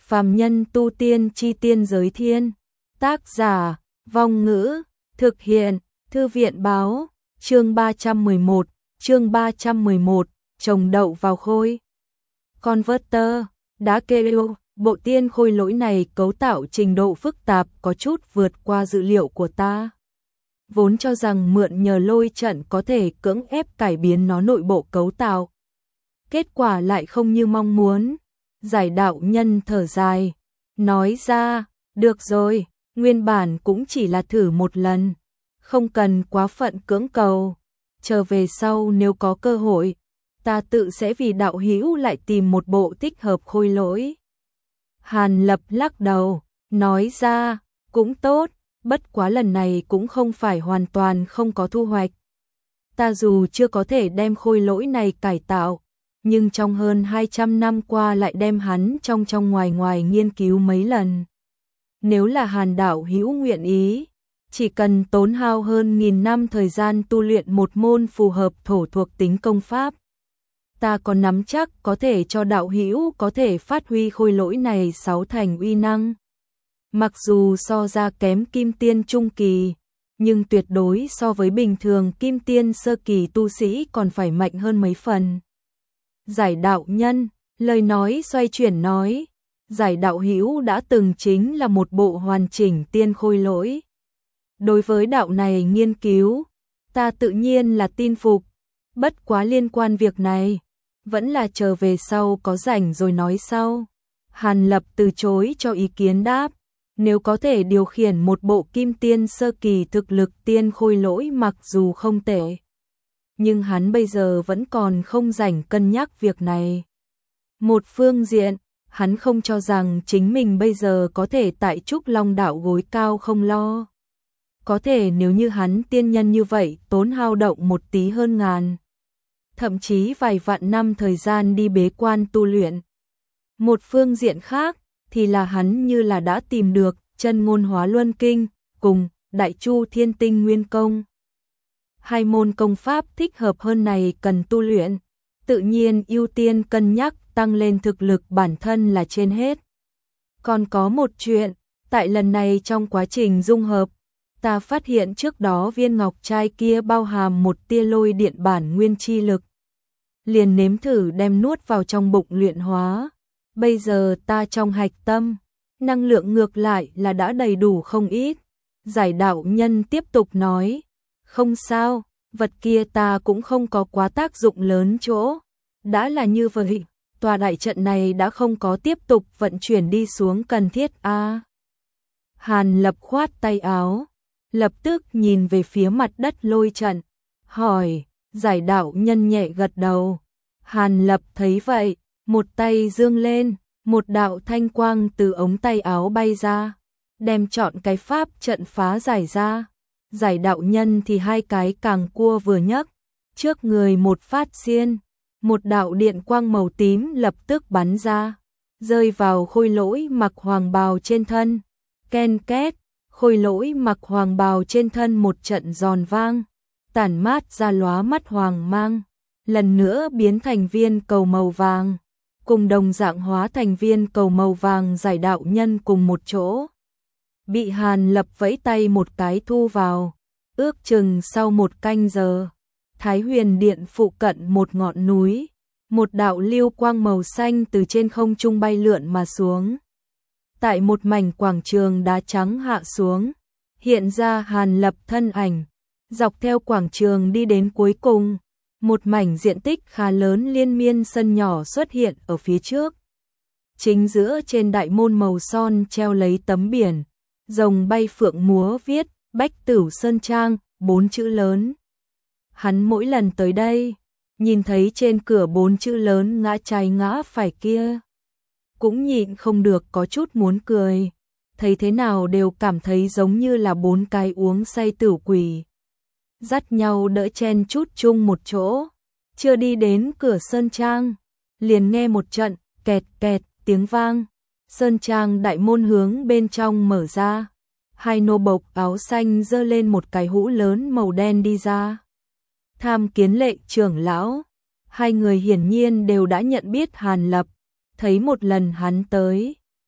Phàm nhân tu tiên chi tiên giới thiên. Tác giả, Vong Ngữ, thực hiện, Thư viện báo, chương 311, trồng đậu vào khôi. Converter, đá kêu, bộ tiên khôi lỗi này cấu tạo trình độ phức tạp có chút vượt qua dự liệu của ta. Vốn cho rằng mượn nhờ lôi trận có thể cưỡng ép cải biến nó nội bộ cấu tạo. Kết quả lại không như mong muốn. Giải đạo nhân thở dài, nói ra, được rồi, nguyên bản cũng chỉ là thử một lần, không cần quá phận cưỡng cầu, chờ về sau nếu có cơ hội, ta tự sẽ vì đạo hữu lại tìm một bộ thích hợp khôi lỗi. Hàn Lập lắc đầu, nói ra, cũng tốt, bất quá lần này cũng không phải hoàn toàn không có thu hoạch. Ta dù chưa có thể đem khôi lỗi này cải tạo, nhưng trong hơn 200 năm qua lại đem hắn trong ngoài nghiên cứu mấy lần. Nếu là Hàn đạo hữu nguyện ý, chỉ cần tốn hao hơn 1000 năm thời gian tu luyện một môn phù hợp thổ thuộc tính công pháp, ta có nắm chắc có thể cho đạo hữu có thể phát huy khôi lỗi này 6 thành uy năng. Mặc dù so ra kém kim tiên trung kỳ, nhưng tuyệt đối so với bình thường kim tiên sơ kỳ tu sĩ còn phải mạnh hơn mấy phần. Giải đạo nhân, lời nói xoay chuyển nói, giải đạo hữu đã từng chính là một bộ hoàn chỉnh tiên khôi lỗi. Đối với đạo này nghiên cứu, ta tự nhiên là tin phục, bất quá liên quan việc này, vẫn là chờ về sau có rảnh rồi nói sau. Hàn Lập từ chối cho ý kiến đáp, nếu có thể điều khiển một bộ kim tiên sơ kỳ thực lực tiên khôi lỗi mặc dù không tệ, nhưng hắn bây giờ vẫn còn không rảnh cân nhắc việc này. Một phương diện, hắn không cho rằng chính mình bây giờ có thể tại Trúc Long đạo gối cao không lo. Có thể nếu như hắn tiên nhân như vậy tốn hao động một tí hơn ngàn, thậm chí vài vạn năm thời gian đi bế quan tu luyện. Một phương diện khác, thì là hắn như là đã tìm được chân ngôn hóa luân kinh, cùng Đại Chu Thiên Tinh Nguyên Công. Hai môn công pháp thích hợp hơn này cần tu luyện, tự nhiên ưu tiên cân nhắc tăng lên thực lực bản thân là trên hết. Còn có một chuyện, tại lần này trong quá trình dung hợp, ta phát hiện trước đó viên ngọc trai kia bao hàm một tia lôi điện bản nguyên chi lực. Liền nếm thử đem nuốt vào trong bụng luyện hóa. Bây giờ ta trong hạch tâm, năng lượng ngược lại là đã đầy đủ không ít. Giải đạo nhân tiếp tục nói, không sao, vật kia ta cũng không có quá tác dụng lớn chỗ. Đã là như vậy, tòa đại trận này đã không có tiếp tục vận chuyển đi xuống cần thiết a. Hàn Lập khoát tay áo, lập tức nhìn về phía mặt đất lôi trận, hỏi, giải đạo nhân nhẹ gật đầu. Hàn Lập thấy vậy, một tay giương lên, một đạo thanh quang từ ống tay áo bay ra, đem trọn cái pháp trận phá giải ra. Giải đạo nhân thì hai cái càng cua vừa nhấc, trước người một phát xiên, một đạo điện quang màu tím lập tức bắn ra, rơi vào khôi lỗi mặc hoàng bào trên thân. Ken két, khôi lỗi mặc hoàng bào trên thân một trận giòn vang, tản mát ra lóa mắt hoàng mang, lần nữa biến thành viên cầu màu vàng, cùng đồng dạng hóa thành viên cầu màu vàng giải đạo nhân cùng một chỗ. Bị Hàn Lập vẫy tay một cái thu vào, ước chừng sau một canh giờ, Thái Huyền Điện phụ cận một ngọn núi, một đạo lưu quang màu xanh từ trên không trung bay lượn mà xuống. Tại một mảnh quảng trường đá trắng hạ xuống, hiện ra Hàn Lập thân ảnh, dọc theo quảng trường đi đến cuối cùng, một mảnh diện tích khá lớn liên miên sân nhỏ xuất hiện ở phía trước. Chính giữa trên đại môn màu son treo lấy tấm biển, rồng bay phượng múa viết, Bách Tửu Sơn Trang, 4 chữ lớn. Hắn mỗi lần tới đây, nhìn thấy trên cửa 4 chữ lớn ngã trái ngã phải kia, cũng nhịn không được có chút muốn cười, thấy thế nào đều cảm thấy giống như là 4 cái uống say tửu quỷ, dắt nhau đỡ chen chút chung một chỗ. Chưa đi đến cửa Sơn Trang, liền nghe một trận kẹt kẹt tiếng vang, Sơn Trang đại môn hướng bên trong mở ra, hai nô bộc áo xanh giơ lên một cái hũ lớn màu đen đi ra. Tham Kiến Lệ trưởng lão, hai người hiển nhiên đều đã nhận biết Hàn Lập, thấy một lần hắn tới,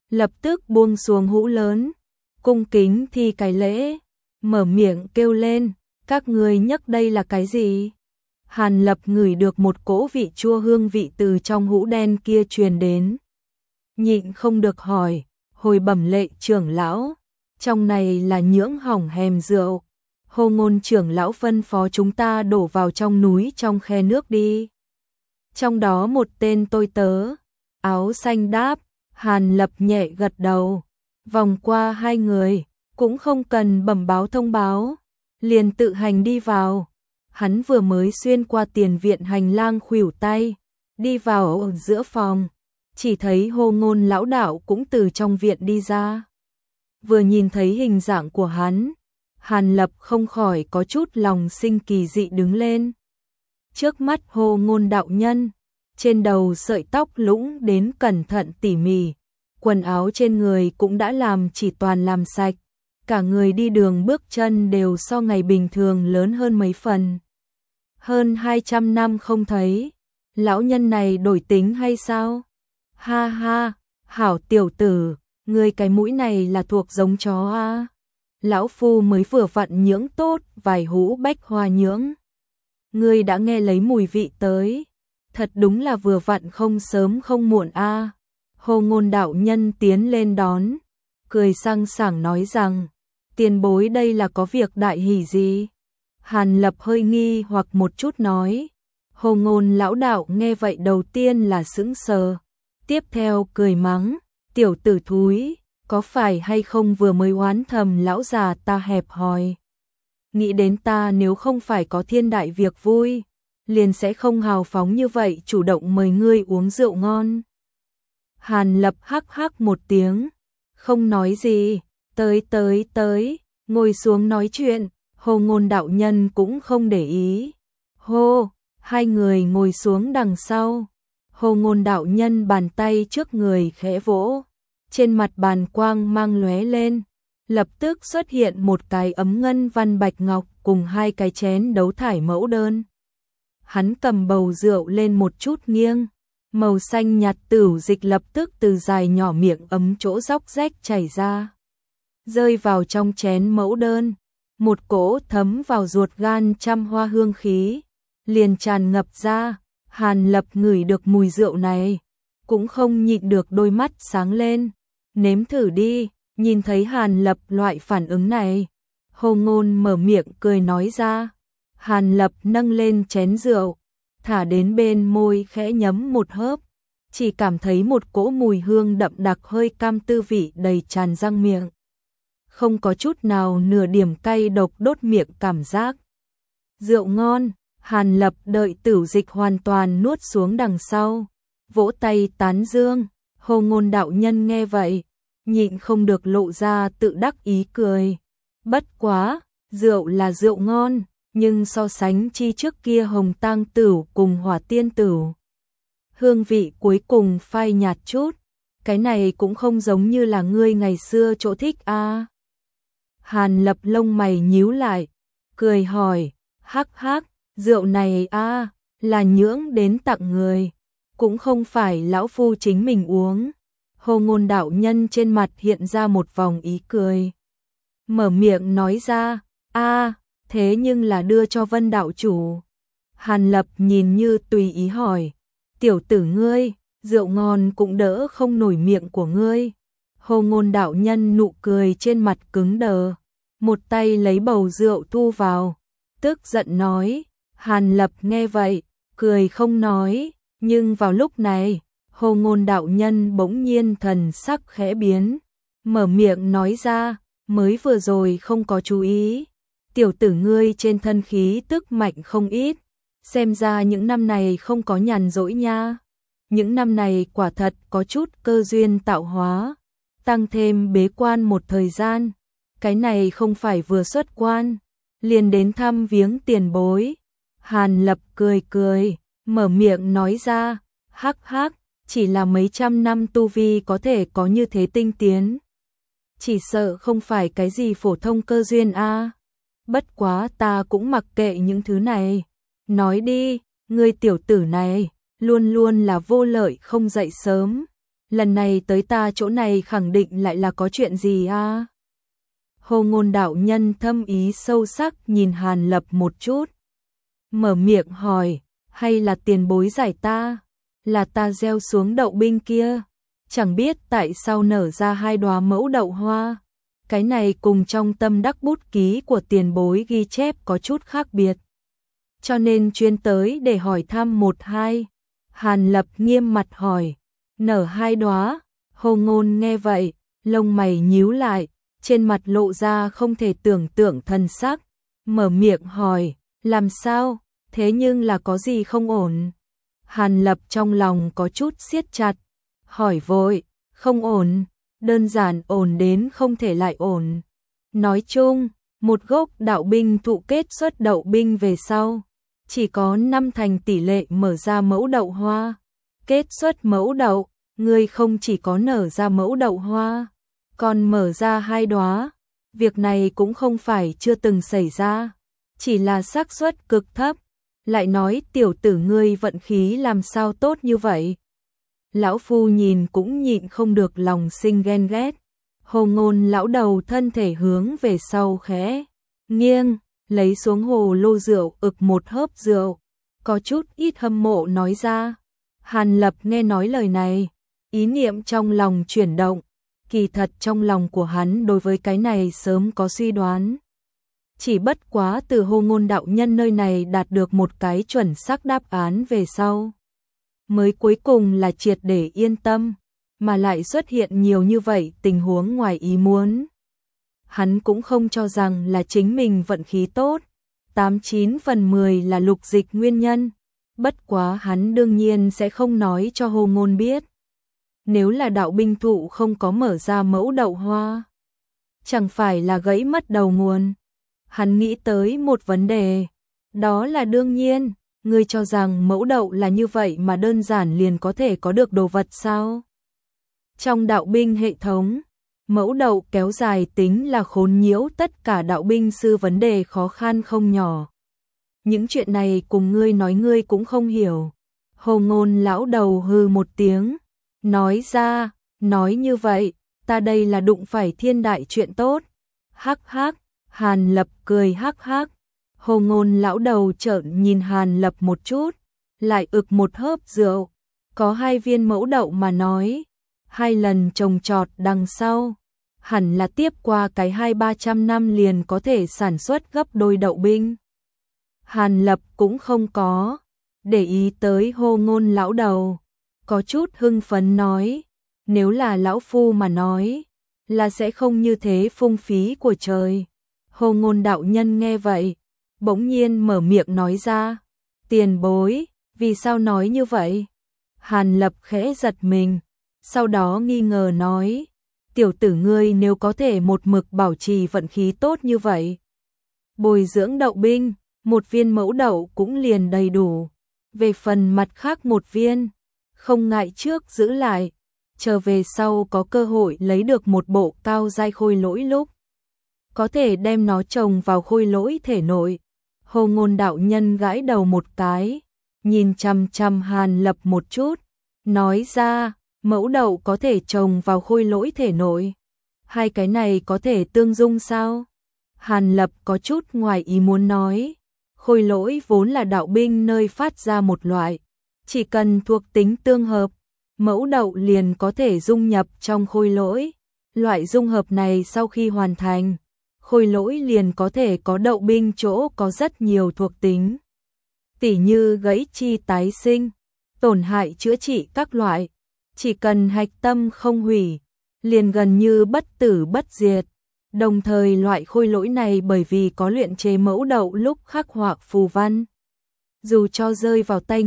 lập tức buông xuống hũ lớn, cung kính thi cái lễ, mở miệng kêu lên, các ngươi nhấc đây là cái gì? Hàn Lập ngửi được một cỗ vị chua hương vị từ trong hũ đen kia truyền đến. Nhịn không được hỏi, hồi bẩm lệ trưởng lão, trong này là nhưỡng hỏng hèm rượu. Hồ Ngôn trưởng lão phân phó chúng ta đổ vào trong núi trong khe nước đi. Trong đó một tên tôi tớ, áo xanh đáp, Hàn Lập nhẹ gật đầu, vòng qua hai người, cũng không cần bẩm báo thông báo, liền tự hành đi vào. Hắn vừa mới xuyên qua tiền viện hành lang khuỷu tay, đi vào ở giữa phòng, chỉ thấy Hồ Ngôn lão đạo cũng từ trong viện đi ra. Vừa nhìn thấy hình dạng của hắn, Hàn Lập không khỏi có chút lòng sinh kỳ dị đứng lên. Trước mắt Hồ Ngôn đạo nhân, trên đầu sợi tóc lũng đến cẩn thận tỉ mỉ, quần áo trên người cũng đã chỉ toàn làm sạch, cả người đi đường bước chân đều so ngày bình thường lớn hơn mấy phần. Hơn 200 năm không thấy, lão nhân này đổi tính hay sao? Ha ha, hảo tiểu tử, ngươi cái mũi này là thuộc giống chó à? Lão phu mới vừa vặn nhưỡng tốt vài hũ bách hoa nhưỡng. Ngươi đã nghe lấy mùi vị tới, thật đúng là vừa vặn không sớm không muộn a. Hồ Ngôn đạo nhân tiến lên đón, cười sang sảng nói rằng, tiền bối đây là có việc đại hỷ gì? Hàn Lập hơi nghi hoặc một chút nói. Hồ Ngôn lão đạo nghe vậy đầu tiên là sững sờ, tiếp theo cười mắng, tiểu tử thúi, có phải hay không vừa mới oán thầm lão già ta hẹp hòi. Nghĩ đến ta nếu không phải có thiên đại việc vui, liền sẽ không hào phóng như vậy chủ động mời ngươi uống rượu ngon. Hàn Lập hắc hắc một tiếng, không nói gì, tới, ngồi xuống nói chuyện. Hồ Ngôn đạo nhân cũng không để ý. Hô, hai người ngồi xuống đằng sau. Hồ Ngôn đạo nhân bàn tay trước người khẽ vỗ, trên mặt bàn quang mang lóe lên, lập tức xuất hiện một cái ấm ngân văn bạch ngọc cùng hai cái chén đấu thải mẫu đơn. Hắn cầm bầu rượu lên một chút nghiêng, màu xanh nhạt tửu dịch lập tức từ dài nhỏ miệng ấm chỗ róc rách chảy ra, rơi vào trong chén mẫu đơn. Một cỗ thấm vào ruột gan trăm hoa hương khí, liền tràn ngập ra. Hàn Lập ngửi được mùi rượu này, cũng không nhịn được đôi mắt sáng lên. Nếm thử đi. Nhìn thấy Hàn Lập loại phản ứng này, Hồ Ngôn mở miệng cười nói ra. Hàn Lập nâng lên chén rượu, thả đến bên môi khẽ nhấm một hớp, chỉ cảm thấy một cỗ mùi hương đậm đặc hơi cam tư vị đầy tràn răng miệng. Không có chút nào nửa điểm cay độc đốt miệng cảm giác. Rượu ngon. Hàn Lập đợi tửu dịch hoàn toàn nuốt xuống đằng sau, vỗ tay tán dương. Hồ Ngôn đạo nhân nghe vậy, nhịn không được lộ ra tự đắc ý cười. Bất quá, rượu là rượu ngon, nhưng so sánh chi trước kia hồng tang tửu cùng hỏa tiên tửu, hương vị cuối cùng phai nhạt chút. Cái này cũng không giống như là ngươi ngày xưa chỗ thích a. Hàn Lập lông mày nhíu lại, cười hỏi, hắc hắc, rượu này a là nhưỡng đến tặng người, cũng không phải lão phu chính mình uống. Hồ Ngôn đạo nhân trên mặt hiện ra một vòng ý cười, mở miệng nói ra, a thế nhưng là đưa cho Vân đạo chủ. Hàn Lập nhìn như tùy ý hỏi, tiểu tử ngươi, rượu ngon cũng đỡ không nổi miệng của ngươi. Hồ Ngôn đạo nhân nụ cười trên mặt cứng đờ, một tay lấy bầu rượu thu vào, tức giận nói. Hàn Lập nghe vậy, cười không nói, nhưng vào lúc này, Hồ Ngôn đạo nhân bỗng nhiên thần sắc khẽ biến, mở miệng nói ra, mới vừa rồi không có chú ý, tiểu tử ngươi trên thân khí tức mạnh không ít, xem ra những năm này không có nhàn rỗi nha. Những năm này quả thật có chút cơ duyên tạo hóa, tăng thêm bế quan một thời gian, cái này không phải vừa xuất quan, liền đến thăm viếng tiền bối. Hàn Lập cười cười, mở miệng nói ra, hắc hắc, chỉ là mấy trăm năm tu vi có thể có như thế tinh tiến, chỉ sợ không phải cái gì phổ thông cơ duyên a. Bất quá ta cũng mặc kệ những thứ này, nói đi, ngươi tiểu tử này, luôn luôn là vô lợi không dậy sớm, lần này tới ta chỗ này khẳng định lại là có chuyện gì a? Hồ Ngôn đạo nhân thâm ý sâu sắc nhìn Hàn Lập một chút, mở miệng hỏi, hay là tiền bối giải ta, là ta gieo xuống đậu binh kia, chẳng biết tại sao nở ra 2 đóa mẫu đậu hoa, cái này cùng trong tâm đắc bút ký của tiền bối ghi chép có chút khác biệt, cho nên chuyên tới để hỏi thăm 1-2. Hàn Lập nghiêm mặt hỏi, nở 2 đóa? Hồ Ngôn nghe vậy, lông mày nhíu lại, trên mặt lộ ra không thể tưởng tượng thần sắc, mở miệng hỏi, làm sao, thế nhưng là có gì không ổn? Hàn Lập trong lòng có chút siết chặt, hỏi vội, không ổn, đơn giản ổn đến không thể lại ổn. Nói chung, một gốc đạo binh thụ kết xuất đậu binh về sau, chỉ có 5 thành tỷ lệ mở ra mẫu đậu hoa. Kết xuất mẫu đậu, ngươi không chỉ có nở ra mẫu đậu hoa, còn mở ra 2 đóa. Việc này cũng không phải chưa từng xảy ra, chỉ là xác suất cực thấp. Lại nói tiểu tử ngươi vận khí làm sao tốt như vậy? Lão phu nhìn cũng nhịn không được lòng sinh ghen ghét. Hồ Ngôn lão đầu thân thể hướng về sau khẽ nghiêng, lấy xuống hồ lô rượu ực một hớp rượu, có chút ít hâm mộ nói ra. Hàn Lập nghe nói lời này, ý niệm trong lòng chuyển động, kỳ thật trong lòng của hắn đối với cái này sớm có suy đoán. Chỉ bất quá từ Hồ Ngôn đạo nhân nơi này đạt được một cái chuẩn xác đáp án về sau, mới cuối cùng là triệt để yên tâm, mà lại xuất hiện nhiều như vậy tình huống ngoài ý muốn. Hắn cũng không cho rằng là chính mình vận khí tốt, 89 phần 10 là lục dịch nguyên nhân, bất quá hắn đương nhiên sẽ không nói cho Hồ Ngôn biết. Nếu là đạo binh thụ không có mở ra mẫu đậu hoa, chẳng phải là gãy mất đầu nguồn. Hắn nghĩ tới một vấn đề, đó là đương nhiên, ngươi cho rằng mẫu đậu là như vậy mà đơn giản liền có thể có được đồ vật sao? Trong đạo binh hệ thống, mẫu đậu kéo dài tính là khốn nhiễu tất cả đạo binh sư vấn đề khó khăn không nhỏ. Những chuyện này cùng ngươi nói ngươi cũng không hiểu. Hồ Ngôn lão đầu hừ một tiếng, nói ra, nói như vậy, ta đây là đụng phải thiên đại chuyện tốt. Hắc hắc, Hàn Lập cười hắc hắc. Hồ Ngôn lão đầu trợn nhìn Hàn Lập một chút, lại ực một hớp rượu. Có 2 viên mẫu đậu mà nói, 2 lần trồng trọt đằng sau, hẳn là tiếp qua cái 200-300 năm liền có thể sản xuất gấp đôi đậu binh. Hàn Lập cũng không có để ý tới Hồ Ngôn lão đầu, có chút hưng phấn nói, nếu là lão phu mà nói, là sẽ không như thế phung phí của trời. Hồ Ngôn đạo nhân nghe vậy, bỗng nhiên mở miệng nói ra, tiền bối, vì sao nói như vậy? Hàn Lập khẽ giật mình, sau đó nghi ngờ nói, tiểu tử ngươi nếu có thể một mực bảo trì vận khí tốt như vậy, bồi dưỡng đậu binh, 1 viên mẫu đậu cũng liền đầy đủ. Về phần mặt khác 1 viên, không ngại trước giữ lại, chờ về sau có cơ hội lấy được một bộ cao giai khôi lỗi lúc, có thể đem nó trồng vào khôi lỗi thể nội. Hồ Ngôn đạo nhân gãi đầu một cái, nhìn chằm chằm Hàn Lập một chút, nói ra, mẫu đậu có thể trồng vào khôi lỗi thể nội, 2 cái này có thể tương dung sao? Hàn Lập có chút ngoài ý muốn nói, khôi lỗi vốn là đạo binh nơi phát ra một loại, chỉ cần thuộc tính tương hợp, mẫu đậu liền có thể dung nhập trong khôi lỗi. Loại dung hợp này sau khi hoàn thành, khôi lỗi liền có thể có đậu binh chỗ có rất nhiều thuộc tính, tỉ như gãy chi tái sinh, tổn hại chữa trị các loại, chỉ cần hạch tâm không hủy, liền gần như bất tử bất diệt. Đồng thời loại khôi lỗi này bởi vì có luyện chế mẫu đậu lúc khắc họa phù văn, dù cho rơi vào tay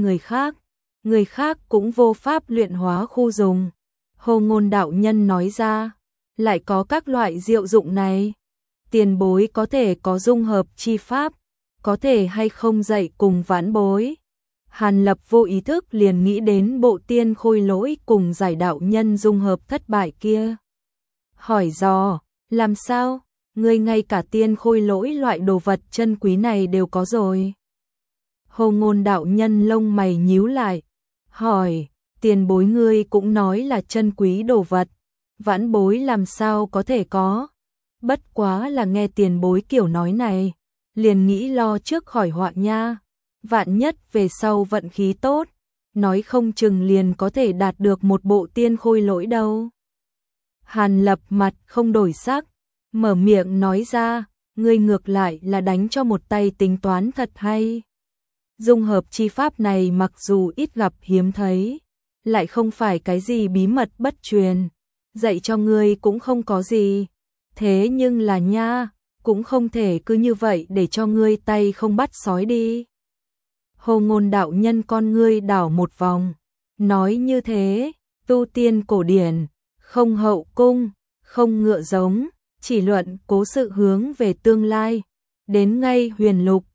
người khác cũng vô pháp luyện hóa khu dùng. Hồ Ngôn đạo nhân nói ra, lại có các loại diệu dụng này, tiền bối có thể có dung hợp chi pháp, có thể hay không dạy cùng vãn bối. Hàn Lập vô ý thức liền nghĩ đến bộ tiên khôi lỗi cùng giải đạo nhân dung hợp thất bại kia. Hỏi dò, làm sao, ngươi ngay cả tiên khôi lỗi loại đồ vật chân quý này đều có rồi? Hồ Ngôn đạo nhân lông mày nhíu lại, hỏi, Tiền bối ngươi cũng nói là chân quý đồ vật, vãn bối làm sao có thể có. Bất quá là nghe tiền bối kiểu nói này, liền nghĩ lo trước khỏi họa nha. Vạn nhất về sau vận khí tốt, nói không chừng liền có thể đạt được một bộ tiên khôi lỗi đâu. Hàn Lập mặt không đổi sắc, mở miệng nói ra, ngươi ngược lại là đánh cho một tay tính toán thật hay. Dung hợp chi pháp này mặc dù ít gặp hiếm thấy, lại không phải cái gì bí mật bất truyền, dạy cho ngươi cũng không có gì. Thế nhưng là nha, cũng không thể cứ như vậy để cho ngươi tay không bắt sói đi. Hồ Ngôn đạo nhân con ngươi đảo một vòng, nói như thế, tu tiên cổ điển, không hậu cung, không ngựa giống, chỉ luận cố sự hướng về tương lai, đến ngay huyền lục,